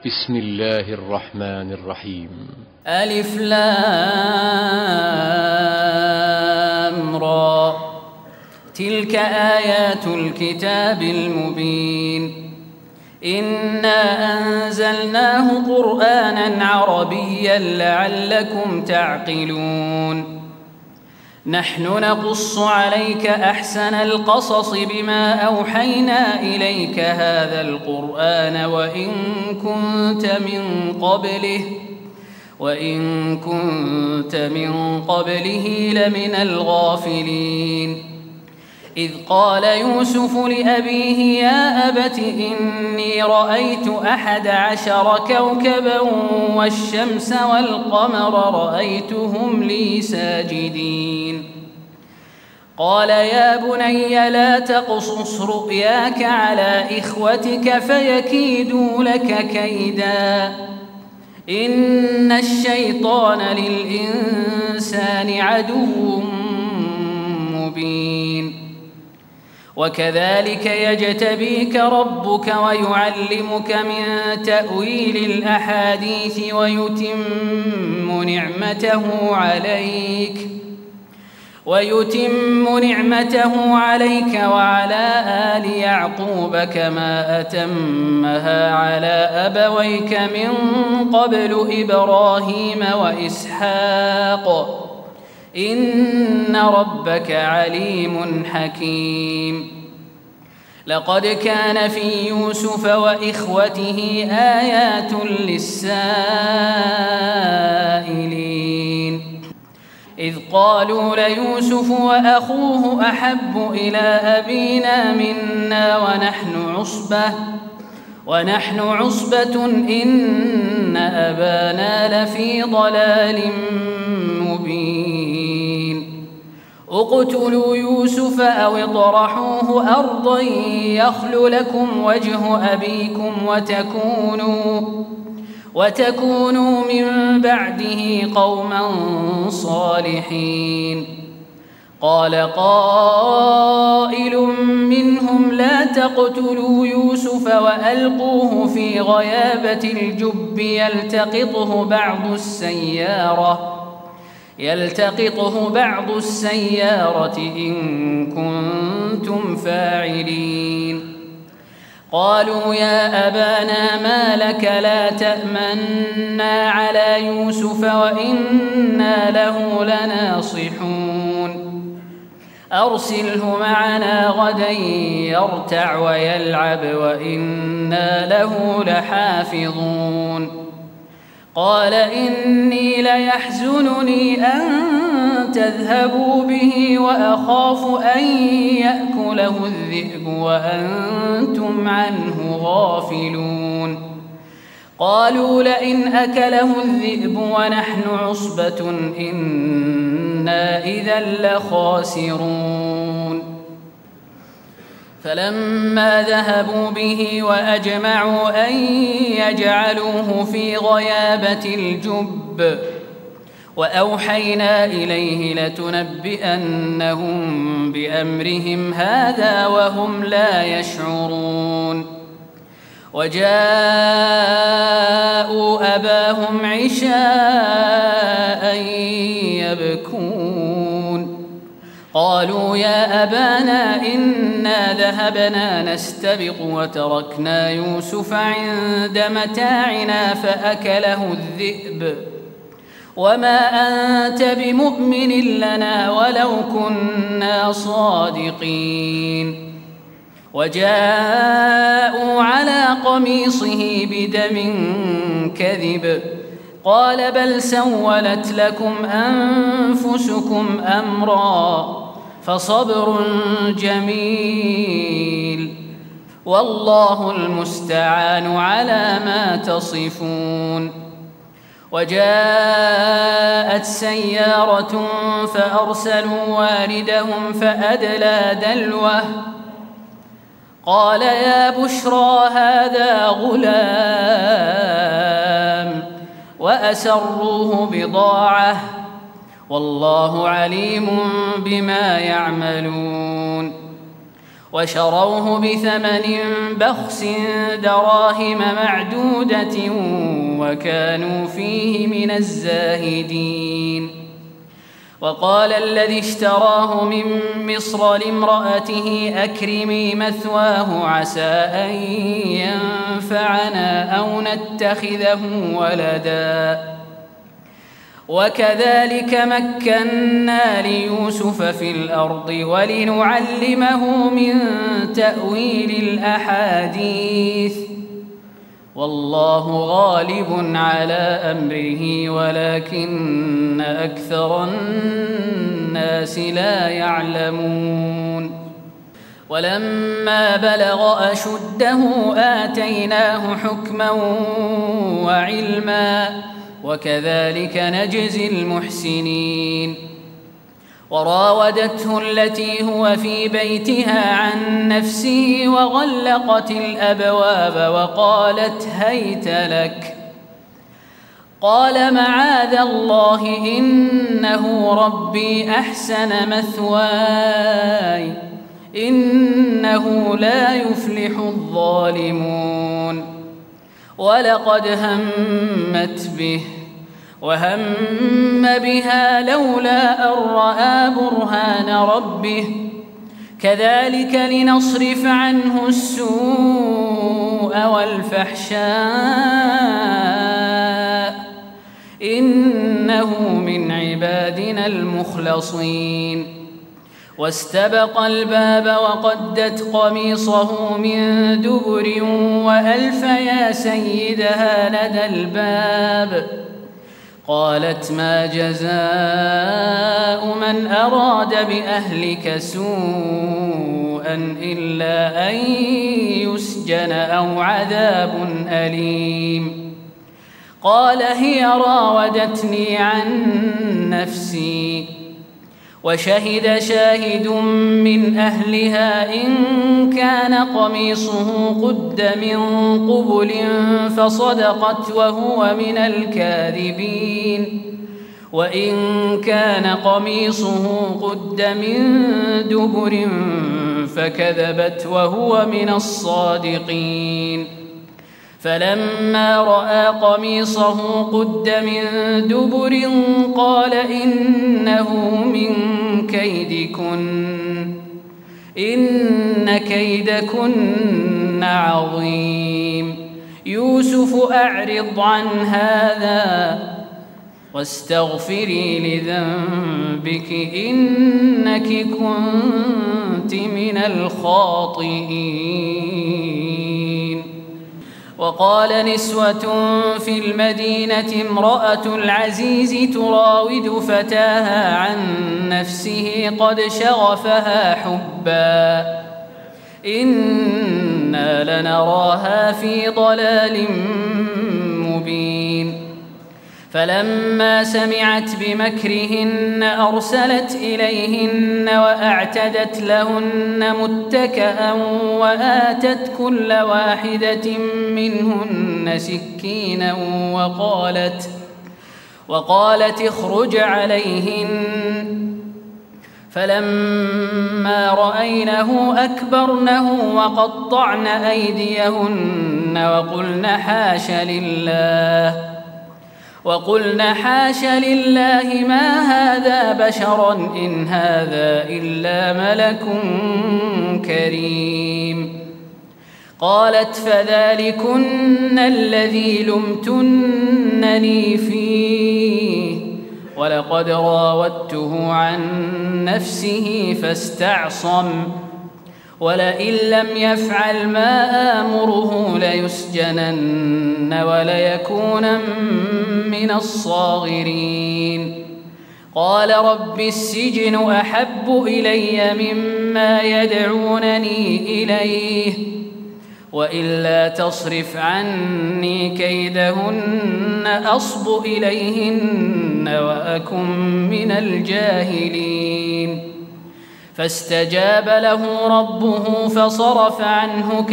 بسم الله الرحمن الرحيم. ألف لام را تلك آيات الكتاب المبين إنا أنزلناه قرآنا عربيا لعلكم تعقلون نحن نقص عليك أحسن القصص بما أوحينا إليك هذا القرآن وإن كنت من قبله لمن الغافلين إذ قال يوسف لأبيه يا أبت إني رأيت 11 كوكبا والشمس والقمر رأيتهم لي ساجدين قال يا بني لا تقصص رؤياك على إخوتك فيكيدوا لك كيدا إن الشيطان للإنسان عدو مبين وكذلك يجتبيك ربك ويعلمك من تأويل الأحاديث ويتم نعمته عليك وعلى آل يعقوب كما أتمها على أبويك من قبل إبراهيم وإسحاق إن ربك عليم حكيم لقد كان في يوسف وإخوته آيات للسائلين إذ قالوا ليوسف وأخوه أحب إلى أبينا منا ونحن عصبة إن أبانا لفي ضلال مبين اقتلوا يوسف أو اطرحوه أرضا يخل لكم وجه أبيكم وتكونوا من بعده قوما صالحين قال قائل منهم لا تقتلوا يوسف وألقوه في غيابة الجب يلتقطه بعض السيارة إن كنتم فاعلين قالوا يا أبانا ما لك لا تأمنا على يوسف وإنا له لناصحون أرسله معنا غدا يرتع ويلعب وإنا له لحافظون قال إني ليحزنني أن تذهبوا به وأخاف أن يأكله الذئب وأنتم عنه غافلون قالوا لئن أكله الذئب ونحن عصبة إنا إذا لخاسرون فلما ذهبوا به وأجمعوا أن يجعلوه في غيابة الجب وأوحينا إليه لتنبئنهم بأمرهم هذا وهم لا يشعرون وجاءوا أباهم عشاء يبكون قالوا يا أبانا إنا ذهبنا نستبق وتركنا يوسف عند متاعنا فأكله الذئب وما أنت بمؤمن لنا ولو كنا صادقين وجاءوا على قميصه بدم كذب قال بل سولت لكم أنفسكم أمرا فصبر جميل والله المستعان على ما تصفون وجاءت سيارة فأرسلوا واردهم فأدلى دلوه قال يا بشرى هذا غلام وأسروه بضاعة والله عليم بما يعملون وشروه بثمن بخس دراهم معدودة وكانوا فيه من الزاهدين. وقال الذي اشتراه من مصر لامرأته أكرمي مثواه عسى أن ينفعنا أو نتخذه ولدا. وكذلك مكنا ليوسف في الأرض ولنعلمه من تأويل الأحاديث والله غالب على أمره ولكن أكثر الناس لا يعلمون. ولما بلغ أشده آتيناه حكما وعلما وكذلك نجزي المحسنين. وراودته التي هو في بيتها عن نفسه وغلقت الأبواب وقالت هيت لك. قال معاذ الله إنه ربي أحسن مثواي إنه لا يفلح الظالمون. ولقد همت به وهم بها لولا أن رأى برهان ربه كذلك لنصرف عنه السوء والفحشاء إنه من عبادنا المخلصين. واستبق الباب وقدت قميصه من دبر وألف يا سيدها لدى الباب. قالت ما جزاء من أراد بأهلك سوءا إلا أن يسجن أو عذاب أليم. قال هي راودتني عن نفسي. وشهد شاهد من أهلها إن كان قميصه قد من قبل فصدقت وهو من الكاذبين وإن كان قميصه قد من دبر فكذبت وهو من الصادقين. فلما رأى قميصه قد من دبر قال إنه من كيدكن إن كيدكن عظيم. يوسف أعرض عن هذا واستغفري لذنبك إنك كنت من الخاطئين. وقال نسوة في المدينة امرأة العزيز تراود فتاها عن نفسه قد شغفها حبا إنا لنراها في ضلال مبين. فلما سمعت بمكرهن أرسلت إليهن وأعتدت لهن متكئا وآتت كل واحدة منهن سكينا وقالت اخرج عليهن. فلما رأينه أكبرنه وقطعن أيديهن وقلن حاش لله ما هذا بشرا إن هذا إلا ملك كريم. قالت فذلكن الذي لمتنني فيه ولقد راودته عن نفسه فاستعصم ولئن لم يفعل ما آمره ليسجنن وليكونن من الصاغرين. قال رب السجن أحب إلي مما يدعونني إليه وإلا تصرف عني كيدهن أصب إليهن وأكن من الجاهلين. فاستجاب له ربه فصرف عنه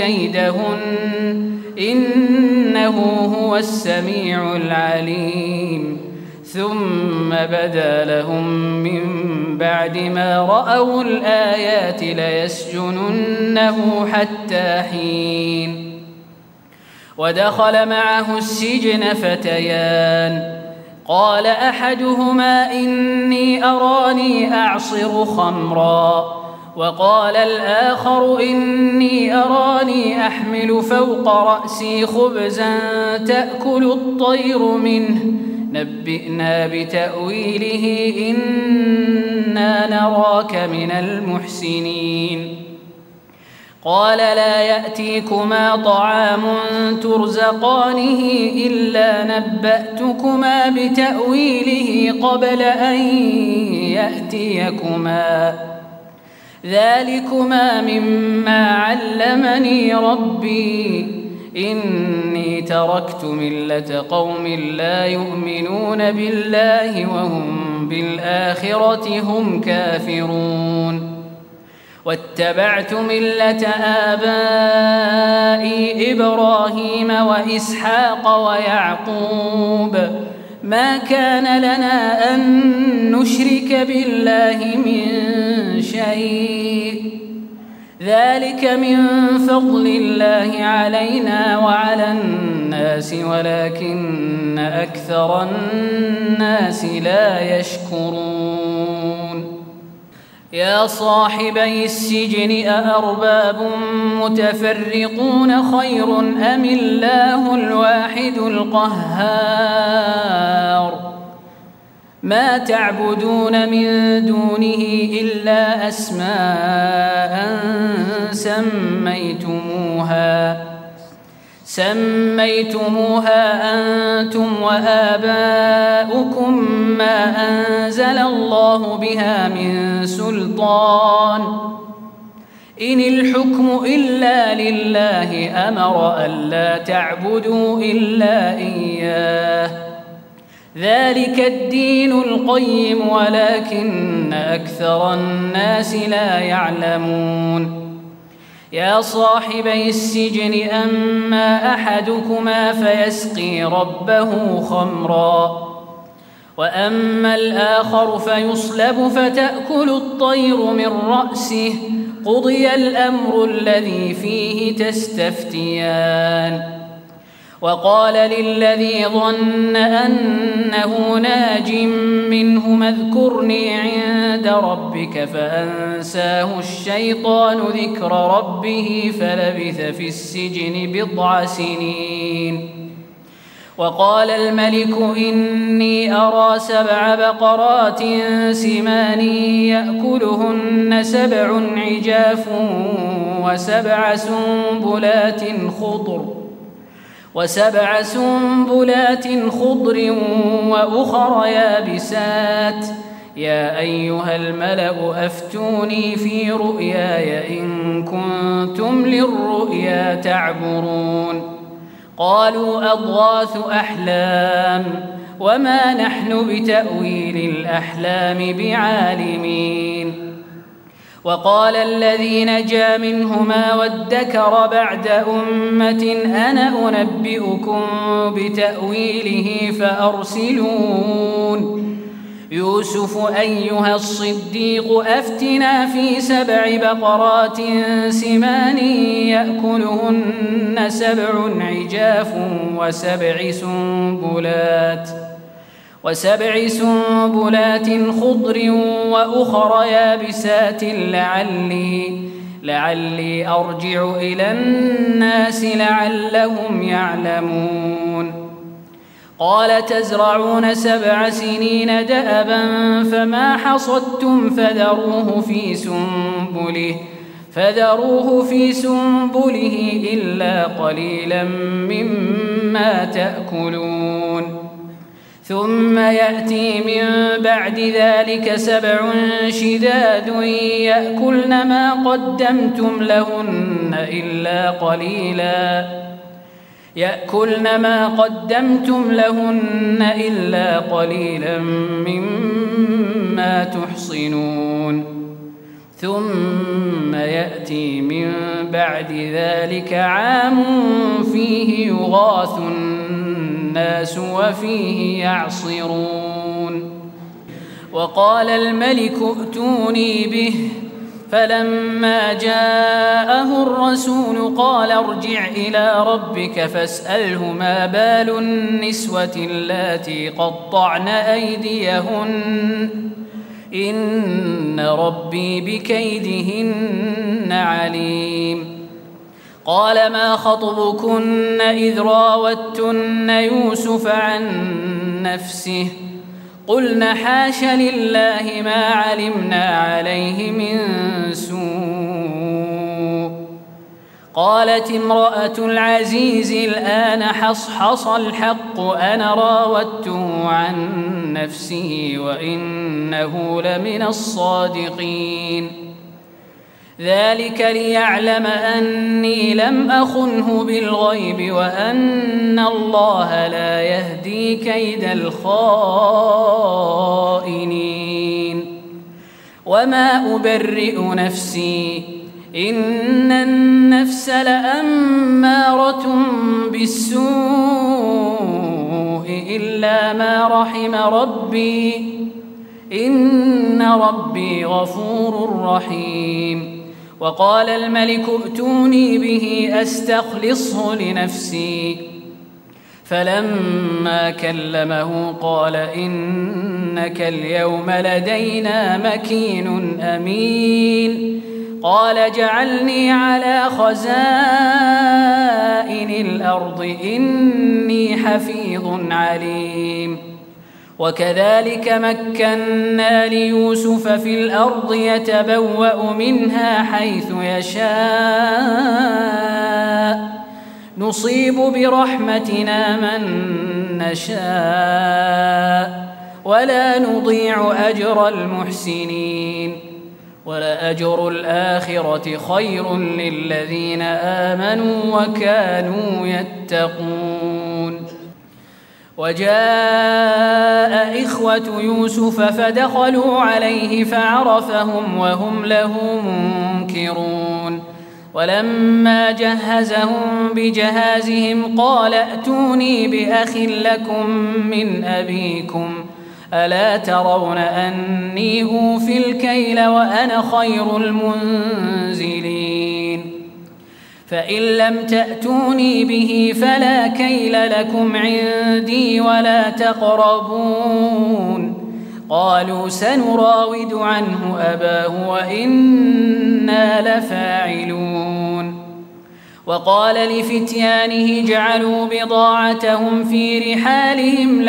كيدهن إنه هو السميع العليم. ثم بدا لهم من بعد ما رأوا الآيات ليسجننه حتى حين. ودخل معه السجن فتيان، قال أحدهما إني أراني أعصر خمرا، وقال الآخر إني أراني أحمل فوق رأسي خبزا تأكل الطير منه، نبئنا بتأويله إنا نراك من المحسنين. قال لا يأتيكما طعام ترزقانه إلا نبأتكما بتأويله قبل أن يأتيكما، ذلكما مما علمني ربي، إني تركت ملة قوم لا يؤمنون بالله وهم بالآخرة هم كافرون، واتبعت ملة آبائي إبراهيم وإسحاق ويعقوب، ما كان لنا أن نشرك بالله من شيء، ذلك من فضل الله علينا وعلى الناس ولكن أكثر الناس لا يشكرون. يا صاحبي السجن أأرباب متفرقون خير أم الله الواحد القهار؟ ما تعبدون من دونه إلا أسماء سميتموها أنتم وآباؤكم ما أنزل الله بها من سلطان، إن الحكم إلا لله أمر ألا تعبدوا إلا إياه، ذلك الدين القيم ولكن أكثر الناس لا يعلمون. يا صاحبي السجن أما أحدكما فيسقي ربه خمرا، وأما الآخر فيصلب فتأكل الطير من رأسه، قضي الأمر الذي فيه تستفتيان. وقال للذي ظن أنه ناج منهما اذكرني عند ربك فأنساه الشيطان ذكر ربه فلبث في السجن بضع سنين. وقال الملك إني أرى 7 بقرات سمان يأكلهن 7 عجاف وسبع سنبلات خضر وأخر يابسات، يا أيها الملأ أفتوني في رؤياي إن كنتم للرؤيا تعبرون. قالوا أضغاث أحلام وما نحن بتأويل الأحلام بعالمين. وقال الذي نجا منهما وادكر بعد أمة أنا أنبئكم بتأويله فأرسلون. يوسف أيها الصديق أفتنا في 7 بقرات سمان يأكلهن 7 عجاف وسبع سنبلات خضر وأخر يابسات لعلي أرجع إلى الناس لعلهم يعلمون. قال تزرعون 7 سنين دأبا فما حصدتم فذروه في سنبله إلا قليلا مما تأكلون. ثم يأتي من بعد ذلك 7 شداد يأكلن ما قدمتم لهن إلا قليلا مما تحصنون. ثم يأتي من بعد ذلك عام فيه يغاث الناس وفيه يعصرون. وقال الملك ائتوني به فلما جاءه الرسول قال ارجع إلى ربك فاسأله ما بال النسوة اللاتي قطعن أيديهن إن ربي بكيدهن عليم. قال ما خطبكن إذ راوتن يوسف عن نفسه قلن حاش لله ما علمنا عليه من سوء. قالت امرأة العزيز الآن حصحص الحق أنا راودته عن نفسه وإنه لمن الصادقين. ذلك ليعلم أني لم أخنه بالغيب وأن الله لا يهدي كيد الخائنين. وما أبرئ نفسي إن النفس لأمارة بالسوء إلا ما رحم ربي إن ربي غفور رحيم. وقال الملك ائتوني به أستخلصه لنفسي فلما كلمه قال إنك اليوم لدينا مكين أمين. قال جعلني على خزائن الأرض إني حفيظ عليم. وكذلك مكنا ليوسف في الأرض يتبوأ منها حيث يشاء نصيب برحمتنا من نشاء ولا نضيع أجر المحسنين. ولأجر الآخرة خير للذين آمنوا وكانوا يتقون. وجاء إخوة يوسف فدخلوا عليه فعرفهم وهم له منكرون. ولما جهزهم بجهازهم قال ائتوني بأخ لكم من أبيكم ألا ترون أني أوفي الكيل وأنا خير المنزلين. فإن لم تأتوني به فلا كيل لكم عندي ولا تقربون. قالوا سنراود عنه أباه وإنا لفاعلون. وقال لفتيانه اجعلوا بضاعتهم في رحالهم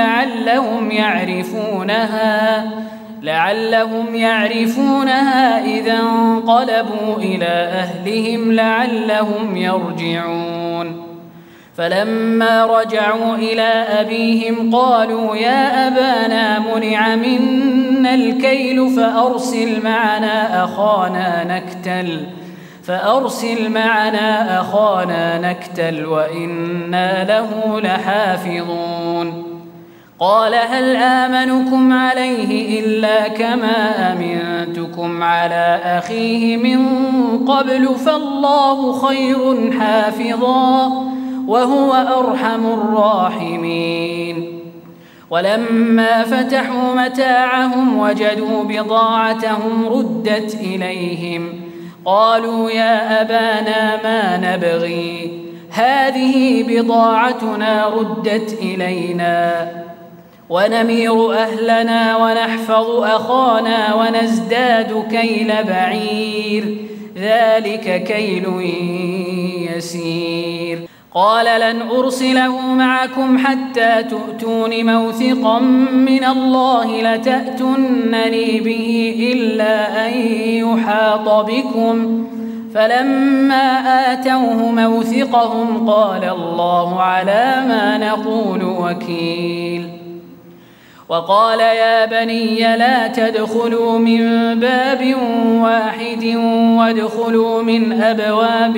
لعلهم يعرفونها إذا انقلبوا إلى أهلهم لعلهم يرجعون. فلما رجعوا إلى أبيهم قالوا يا أبانا منع منا الكيل فأرسل معنا أخانا نكتل وإنا له لحافظون. قال هل آمنكم عليه إلا كما أمنتكم على أخيه من قبل فالله خير حافظا وهو أرحم الراحمين. ولما فتحوا متاعهم وجدوا بضاعتهم ردت إليهم قالوا يا أبانا ما نبغي هذه بضاعتنا ردت إلينا ونمير أهلنا ونحفظ أخانا ونزداد كيل بعير ذلك كيل يسير. قال لن أرسله معكم حتى تؤتون موثقا من الله لتأتونني به إلا أن يحاط بكم. فلما آتوه موثقهم قال الله على ما نقول وكيل. وقال يا بني لا تدخلوا من باب واحد وادخلوا من أبواب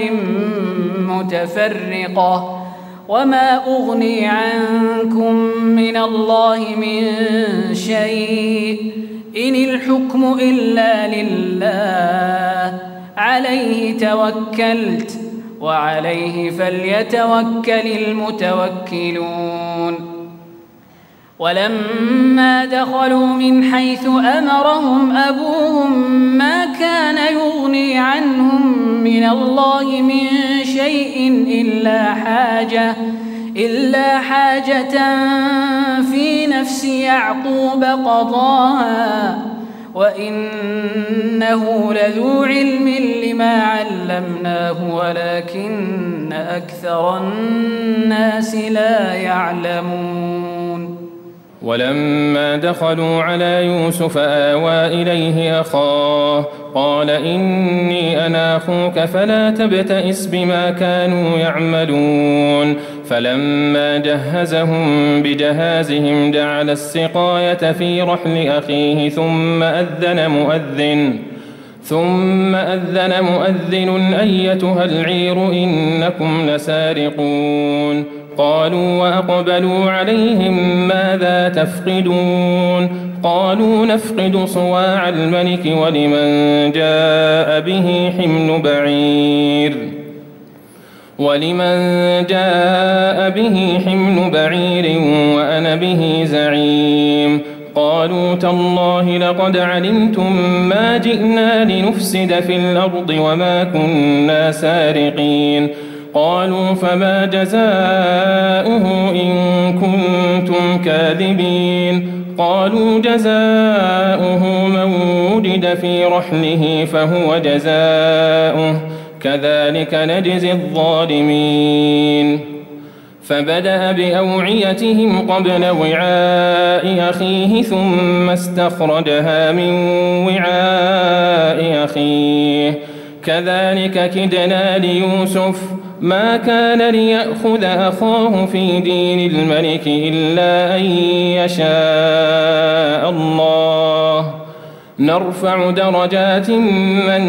متفرقة وما أغني عنكم من الله من شيء إن الحكم إلا لله عليه توكلت وعليه فليتوكل المتوكلون. ولما دخلوا من حيث أمرهم أبوهم ما كان يغني عنهم من الله من شيء إلا حاجة في نفس يعقوب قضاها وإنه لذو علم لما علمناه ولكن أكثر الناس لا يعلمون. ولما دخلوا على يوسف آوى إليه أخاه قال إني أنا أخوك فلا تبتئس بما كانوا يعملون. فلما جهزهم بجهازهم جعل السقاية في رحل أخيه ثم أذن مؤذن أيتها العير إنكم لسارقون. قالوا وأقبلوا عليهم ماذا تفقدون؟ قالوا نفقد صواع الملك ولمن جاء به حمل بعير وأنا به زعيم. قالوا تالله لقد علمتم ما جئنا لنفسد في الأرض وما كنا سارقين. قالوا فما جزاؤه إن كنتم كاذبين؟ قالوا جزاؤه من وجد في رحله فهو جزاؤه كذلك نجزي الظالمين. فبدأ بأوعيتهم قبل وعاء أخيه ثم استخرجها من وعاء أخيه كذلك كدنا ليوسف ما كان ليأخذ أخاه في دين الملك إلا أن يشاء الله نرفع درجات من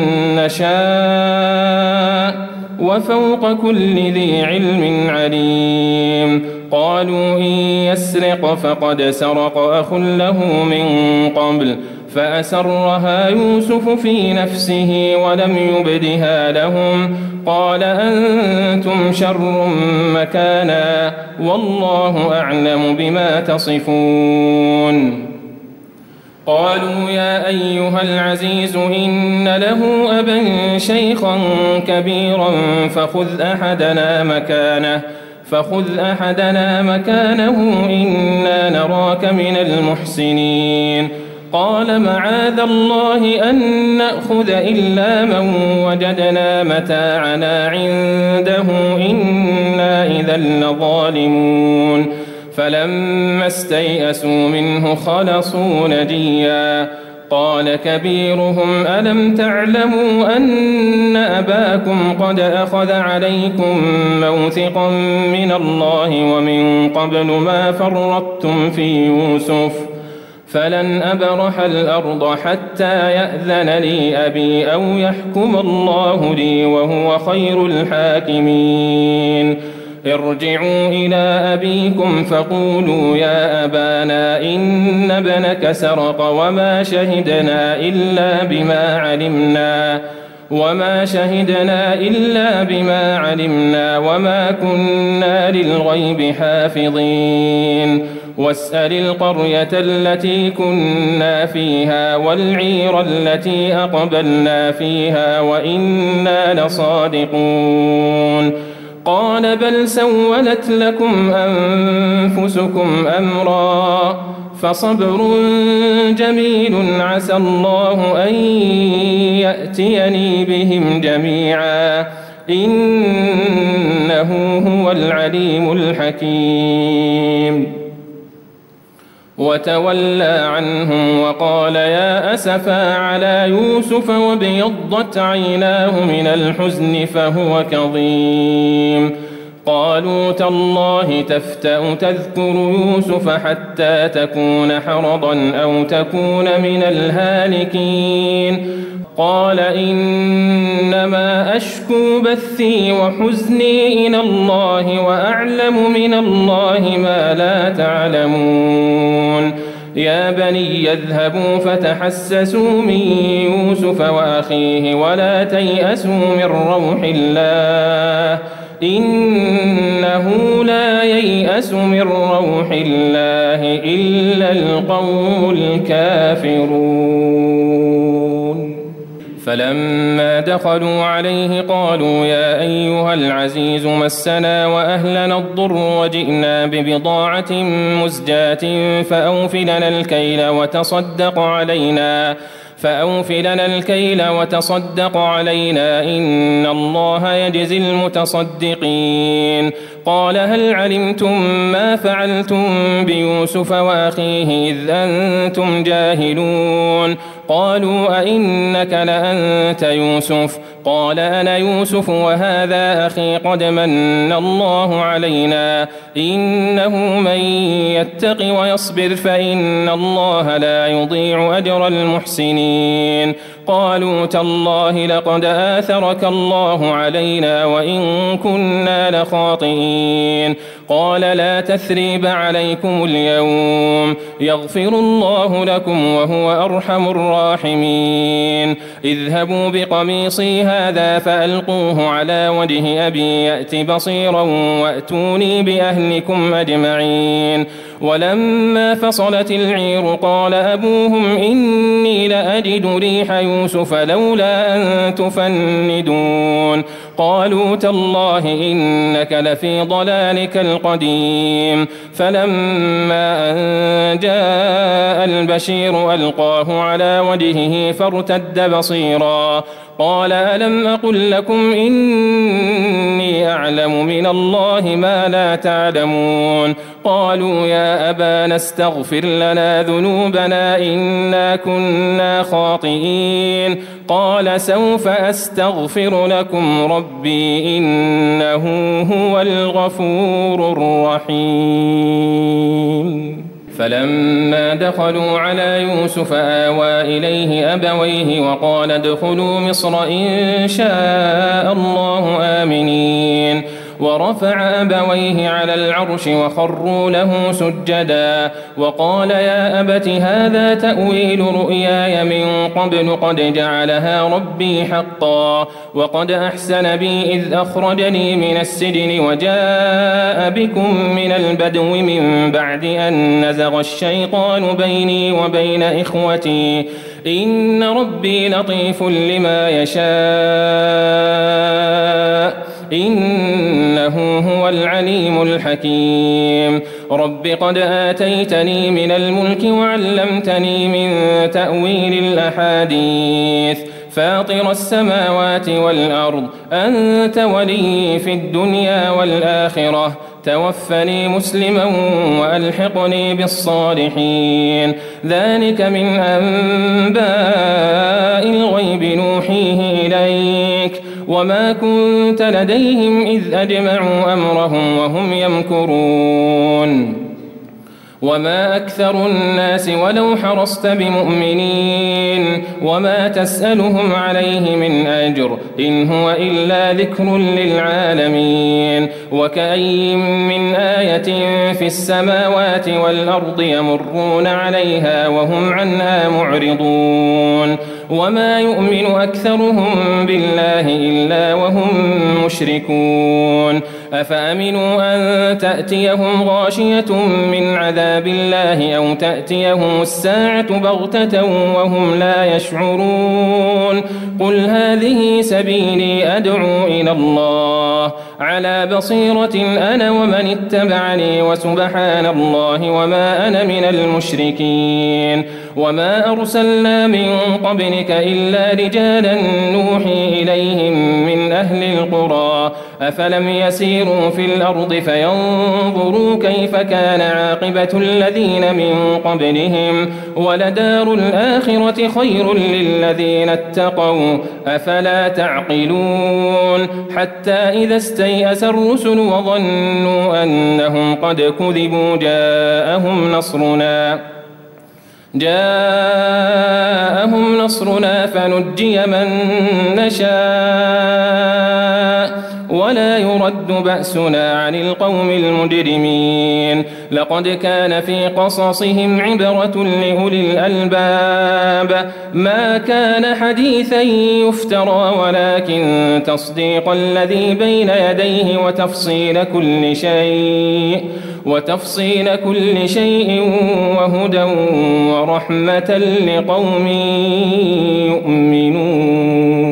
نشاء وفوق كل ذي علم عليم. قالوا إن يسرق فقد سرق أخ له من قبل فأسرها يوسف في نفسه ولم يبدها لهم. قال أنتم شر مكانا والله أعلم بما تصفون. قالوا يا أيها العزيز إن له أبا شيخا كبيرا فخذ أحدنا مكانه إنا نراك من المحسنين. قال معاذ الله أن نأخذ إلا من وجدنا متاعنا عنده إنا إذا لظالمون. فلما استيئسوا منه خلصوا نجيا. قال كبيرهم ألم تعلموا أن أباكم قد أخذ عليكم موثقا من الله ومن قبل ما فرطتم في يوسف فلن أبرح الأرض حتى يأذن لي أبي أو يحكم الله لي وهو خير الحاكمين. ارجعوا إلى أبيكم فقولوا يا أبانا إن ابنك سرق وما شهدنا إلا بما علمنا وما كنا للغيب حافظين. واسأل القرية التي كنا فيها والعير التي أقبلنا فيها وإنا لصادقون. قال بل سولت لكم أنفسكم أمرا فصبر جميل عسى الله أن يأتيني بهم جميعا إنه هو العليم الحكيم. وتولى عنهم وقال يا أسفا على يوسف وابيضت عيناه من الحزن فهو كظيم. قالوا تالله تفتأ تذكر يوسف حتى تكون حرضا أو تكون من الهالكين. قال إنما أشكو بثي وحزني إلى الله وأعلم من الله ما لا تعلمون. يا بني اذهبوا فتحسسوا من يوسف وأخيه ولا تيأسوا من روح الله إنه لا ييأس من روح الله إلا القوم الكافرون. فلما دخلوا عليه قالوا يا أيها العزيز مسنا وأهلنا الضر وجئنا ببضاعة مزجاة فأوف لنا الكيل وتصدق علينا إن الله يجزي المتصدقين. قال هل علمتم ما فعلتم بيوسف وأخيه إذ أنتم جاهلون؟ قالوا أئنك لأنت يوسف؟ قال أنا يوسف وهذا أخي قد من الله علينا إنه من يتق ويصبر فإن الله لا يضيع أجر المحسنين. قالوا تالله لقد آثرك الله علينا وإن كنا لخاطئين. قال لا تثريب عليكم اليوم يغفر الله لكم وهو أرحم الراحمين. اذهبوا بقميصي هذا فألقوه على وجه أبي يأت بصيرا وأتوني بأهلكم أجمعين. ولما فصلت العير قال أبوهم إني لأجد ريح يوسف لولا أن تفندون. قالوا تالله إنك لفي ضلالك القديم. فلما أن جاء البشير ألقاه على وجهه فارتد بصيرا قال ألم أقل لكم إني أعلم من الله ما لا تعلمون؟ قالوا يا أبانا استغفر لنا ذنوبنا إنا كنا خاطئين. قال سوف أستغفر لكم ربي إنه هو الغفور الرحيم. فلما دخلوا على يوسف آوى إليه أبويه وقال ادخلوا مصر إن شاء الله آمنين. ورفع أبويه على العرش وخروا له سجدا وقال يا أبت هذا تأويل رؤياي من قبل قد جعلها ربي حقا وقد أحسن بي إذ أخرجني من السجن وجاء بكم من البدو من بعد أن نزغ الشيطان بيني وبين إخوتي إن ربي لطيف لما يشاء إنه هو العليم الحكيم. رب قد آتيتني من الملك وعلمتني من تأويل الأحاديث فاطر السماوات والأرض أنت ولي في الدنيا والآخرة توفني مسلما وألحقني بالصالحين. ذلك من أنباء الغيب نوحيه إليك وما كنت لديهم إذ أجمعوا أمرهم وهم يمكرون. وما أكثر الناس ولو حرصت بمؤمنين وما تسألهم عليه من أجر إن هو إلا ذكر للعالمين. وكأي من آية في السماوات والأرض يمرون عليها وهم عنها معرضون. وما يؤمن أكثرهم بالله إلا وهم مشركون. أفأمنوا أن تأتيهم غاشية من عذاب الله أو تأتيهم الساعة بغتة وهم لا يشعرون. قل هذه سبيلي أدعو إلى الله على بصيرة أنا ومن اتبعني وسبحان الله وما أنا من المشركين. وما أرسلنا من قبلك إلا رجالا نوحي إليهم من أهل القرى أفلم يسيروا في الأرض فينظروا كيف كان عاقبة الذين من قبلهم ولدار الآخرة خير للذين اتقوا أفلا تعقلون. حتى إذا استيأس الرسل وظنوا أنهم قد كذبوا جاءهم نصرنا فنجي من نشاء ولا يرد يرد بأسنا عن القوم المجرمين لقد كان في قصصهم عبرة لأولي الألباب ما كان حديثا يفترى ولكن تصديق الذي بين يديه وتفصيل كل شيء وهدى ورحمة لقوم يؤمنون.